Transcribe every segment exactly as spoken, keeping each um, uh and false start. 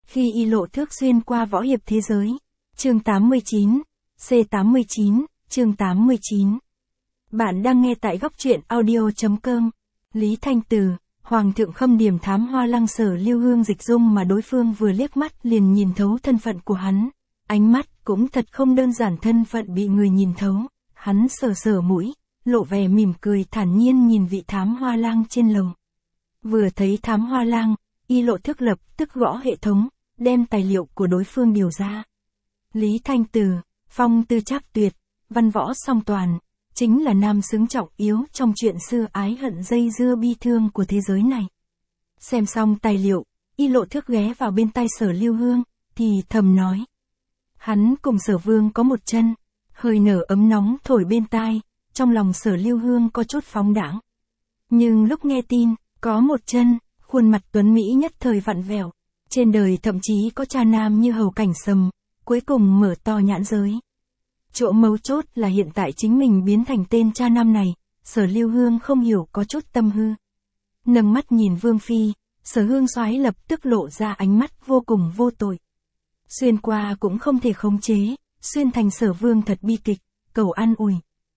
Khi Y Lộ Thước xuyên qua võ hiệp thế giới. Chương tám mươi chín, C tám mươi chín, chương tám mươi chín. Bạn đang nghe tại góc truyện audio chấm com. Lý Thanh Từ, Hoàng thượng khâm điểm thám hoa lăng Sở Lưu Hương dịch dung mà đối phương vừa liếc mắt liền nhìn thấu thân phận của hắn. Ánh mắt cũng thật không đơn giản, thân phận bị người nhìn thấu. Hắn sờ sờ mũi, lộ vẻ mỉm cười thản nhiên nhìn vị thám hoa lang trên lầu. Vừa thấy thám hoa lang, Y Lộ Thước lập tức gõ hệ thống, đem tài liệu của đối phương điều ra. Lý Thanh Từ, phong tư trác tuyệt, văn võ song toàn, chính là nam xứng trọng yếu trong chuyện xưa ái hận dây dưa bi thương của thế giới này. Xem xong tài liệu, Y Lộ Thước ghé vào bên tai Sở Lưu Hương, thì thầm nói. Hắn cùng Sở Vương có một chân, hơi nở ấm nóng thổi bên tai, trong lòng Sở Lưu Hương có chút phóng đãng. Nhưng lúc nghe tin, có một chân, khuôn mặt tuấn Mỹ nhất thời vặn vẹo, trên đời thậm chí có cha nam như Hầu Cảnh Sầm, cuối cùng mở to nhãn giới. Chỗ mấu chốt là hiện tại chính mình biến thành tên cha nam này, Sở Lưu Hương không hiểu có chút tâm hư. Nâng mắt nhìn Vương Phi, Sở Hương Soái lập tức lộ ra ánh mắt vô cùng vô tội. Xuyên qua cũng không thể khống chế, xuyên thành Sở Vương thật bi kịch, cầu an ủi.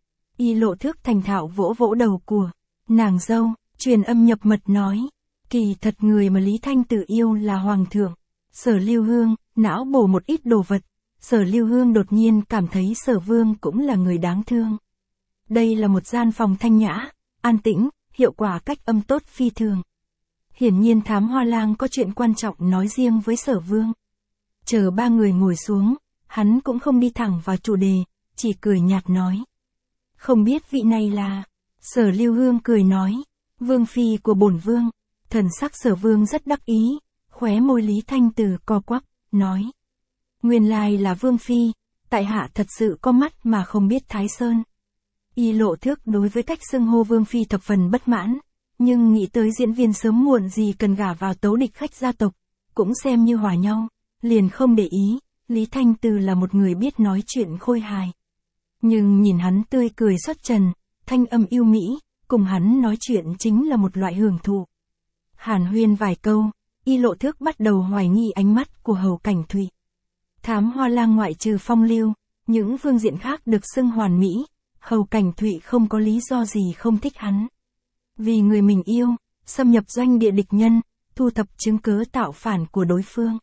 Y Lộ Thước thành thạo vỗ vỗ đầu của nàng dâu, truyền âm nhập mật nói. Kỳ thật người mà Lý Thanh Từ yêu là Hoàng thượng. Sở Lưu Hương, não bổ một ít đồ vật. Sở Lưu Hương đột nhiên cảm thấy Sở Vương cũng là người đáng thương. Đây là một gian phòng thanh nhã, an tĩnh, hiệu quả cách âm tốt phi thường. Hiển nhiên thám hoa lang có chuyện quan trọng nói riêng với Sở Vương. Chờ ba người ngồi xuống, hắn cũng không đi thẳng vào chủ đề, chỉ cười nhạt nói. Không biết vị này là... Sở Lưu Hương cười nói. Vương Phi của bổn Vương. Thần sắc Sở Vương rất đắc ý, khóe môi Lý Thanh Từ co quắp, nói. Nguyên lai là Vương Phi, tại hạ thật sự có mắt mà không biết Thái Sơn. Y Lộ Thước đối với cách xưng hô Vương Phi thập phần bất mãn, nhưng nghĩ tới diễn viên sớm muộn gì cần gả vào tấu địch khách gia tộc, cũng xem như hòa nhau, liền không để ý, Lý Thanh Từ là một người biết nói chuyện khôi hài. Nhưng nhìn hắn tươi cười xuất trần, thanh âm yêu mỹ, cùng hắn nói chuyện chính là một loại hưởng thụ. Hàn huyên vài câu, Y Lộ Thước bắt đầu hoài nghi ánh mắt của Hầu Cảnh Thụy. Thám hoa lang ngoại trừ phong lưu, những phương diện khác được xưng hoàn mỹ, Hầu Cảnh Thụy không có lý do gì không thích hắn. Vì người mình yêu, xâm nhập doanh địa địch nhân, thu thập chứng cớ tạo phản của đối phương.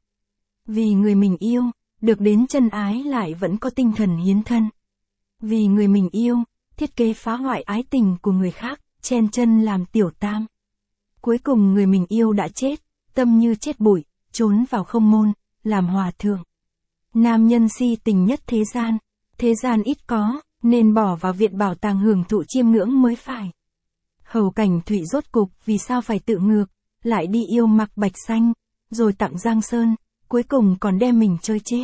Vì người mình yêu, được đến chân ái lại vẫn có tinh thần hiến thân. Vì người mình yêu, thiết kế phá hoại ái tình của người khác, chen chân làm tiểu tam. Cuối cùng người mình yêu đã chết, tâm như chết bụi, trốn vào không môn, làm hòa thượng. Nam nhân si tình nhất thế gian, thế gian ít có, nên bỏ vào viện bảo tàng hưởng thụ chiêm ngưỡng mới phải. Hầu Cảnh Thụy rốt cục vì sao phải tự ngược, lại đi yêu Mạc Bạch Xanh, rồi tặng Giang Sơn, cuối cùng còn đem mình chơi chết.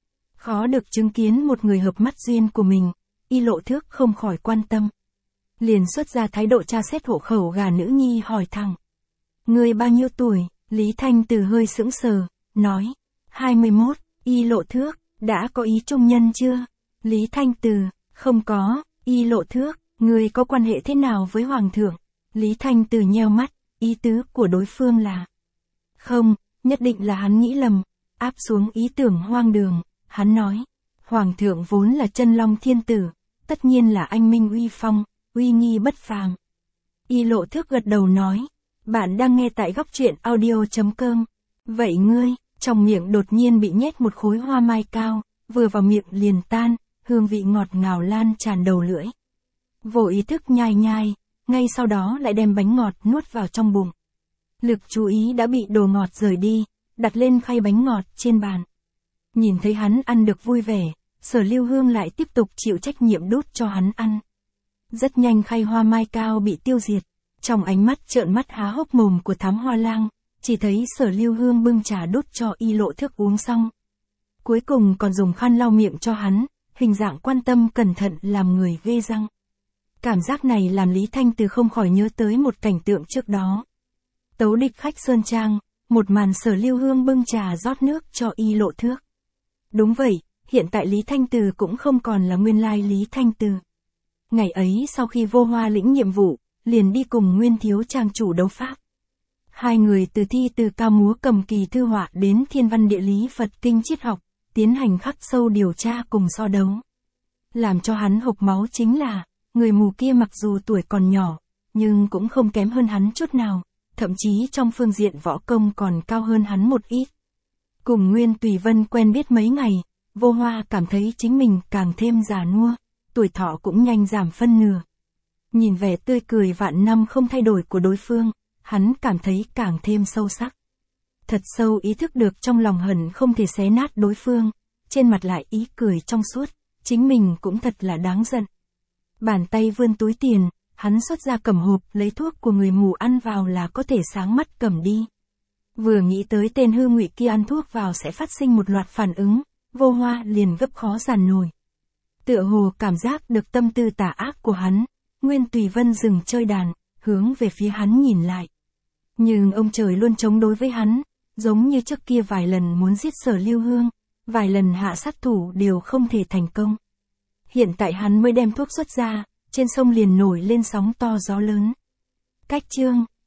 Khó được chứng kiến một người hợp mắt duyên của mình, Y Lộ Thước không khỏi quan tâm. Liền xuất ra thái độ tra xét hộ khẩu gà nữ nhi hỏi thẳng. Người bao nhiêu tuổi? Lý Thanh Từ hơi sững sờ, nói. hai mươi mốt, Y Lộ Thước, đã có ý trung nhân chưa? Lý Thanh Từ, không có. Y Lộ Thước, người có quan hệ thế nào với Hoàng thượng? Lý Thanh Từ nheo mắt, ý tứ của đối phương là. Không, nhất định là hắn nghĩ lầm, áp xuống ý tưởng hoang đường, hắn nói. Hoàng thượng vốn là chân long thiên tử, tất nhiên là anh minh uy phong, uy nghi bất phàm. Y Lộ Thước gật đầu nói. Bạn đang nghe tại góc truyện audio chấm com. Vậy ngươi, trong miệng đột nhiên bị nhét một khối hoa mai cao, vừa vào miệng liền tan, hương vị ngọt ngào lan tràn đầu lưỡi. Vô ý thức nhai nhai, ngay sau đó lại đem bánh ngọt nuốt vào trong bụng. Lực chú ý đã bị đồ ngọt rời đi, đặt lên khay bánh ngọt trên bàn. Nhìn thấy hắn ăn được vui vẻ, Sở Lưu Hương lại tiếp tục chịu trách nhiệm đút cho hắn ăn. Rất nhanh khay hoa mai cao bị tiêu diệt. Trong ánh mắt trợn mắt há hốc mồm của thám hoa lang, chỉ thấy Sở Lưu Hương bưng trà đút cho Y Lộ Thước uống xong. Cuối cùng còn dùng khăn lau miệng cho hắn, hình dạng quan tâm cẩn thận làm người ghê răng. Cảm giác này làm Lý Thanh Từ không khỏi nhớ tới một cảnh tượng trước đó. Tấu địch khách Sơn Trang, một màn Sở Lưu Hương bưng trà rót nước cho Y Lộ Thước. Đúng vậy, hiện tại Lý Thanh Từ cũng không còn là nguyên lai Lý Thanh Từ. Ngày ấy sau khi vô hoa lĩnh nhiệm vụ, liền đi cùng Nguyên thiếu trang chủ đấu pháp. Hai người từ thi từ ca múa cầm kỳ thư họa đến thiên văn địa lý Phật kinh triết học, tiến hành khắc sâu điều tra cùng so đấu. Làm cho hắn hộc máu chính là, người mù kia mặc dù tuổi còn nhỏ, nhưng cũng không kém hơn hắn chút nào, thậm chí trong phương diện võ công còn cao hơn hắn một ít. Cùng Nguyên Tùy Vân quen biết mấy ngày, Vô Hoa cảm thấy chính mình càng thêm già nua, tuổi thọ cũng nhanh giảm phân nửa. Nhìn vẻ tươi cười vạn năm không thay đổi của đối phương, hắn cảm thấy càng thêm sâu sắc. Thật sâu ý thức được trong lòng hận không thể xé nát đối phương, trên mặt lại ý cười trong suốt, chính mình cũng thật là đáng giận. Bàn tay vươn túi tiền, hắn xuất ra cầm hộp lấy thuốc của người mù ăn vào là có thể sáng mắt cầm đi. Vừa nghĩ tới tên hư ngụy kia ăn thuốc vào sẽ phát sinh một loạt phản ứng, Vô Hoa liền gấp khó dàn nổi. Tựa hồ cảm giác được tâm tư tà ác của hắn, Nguyên Tùy Vân dừng chơi đàn, hướng về phía hắn nhìn lại. Nhưng ông trời luôn chống đối với hắn, giống như trước kia vài lần muốn giết Sở Lưu Hương, vài lần hạ sát thủ đều không thể thành công. Hiện tại hắn mới đem thuốc xuất ra, trên sông liền nổi lên sóng to gió lớn. Cách chương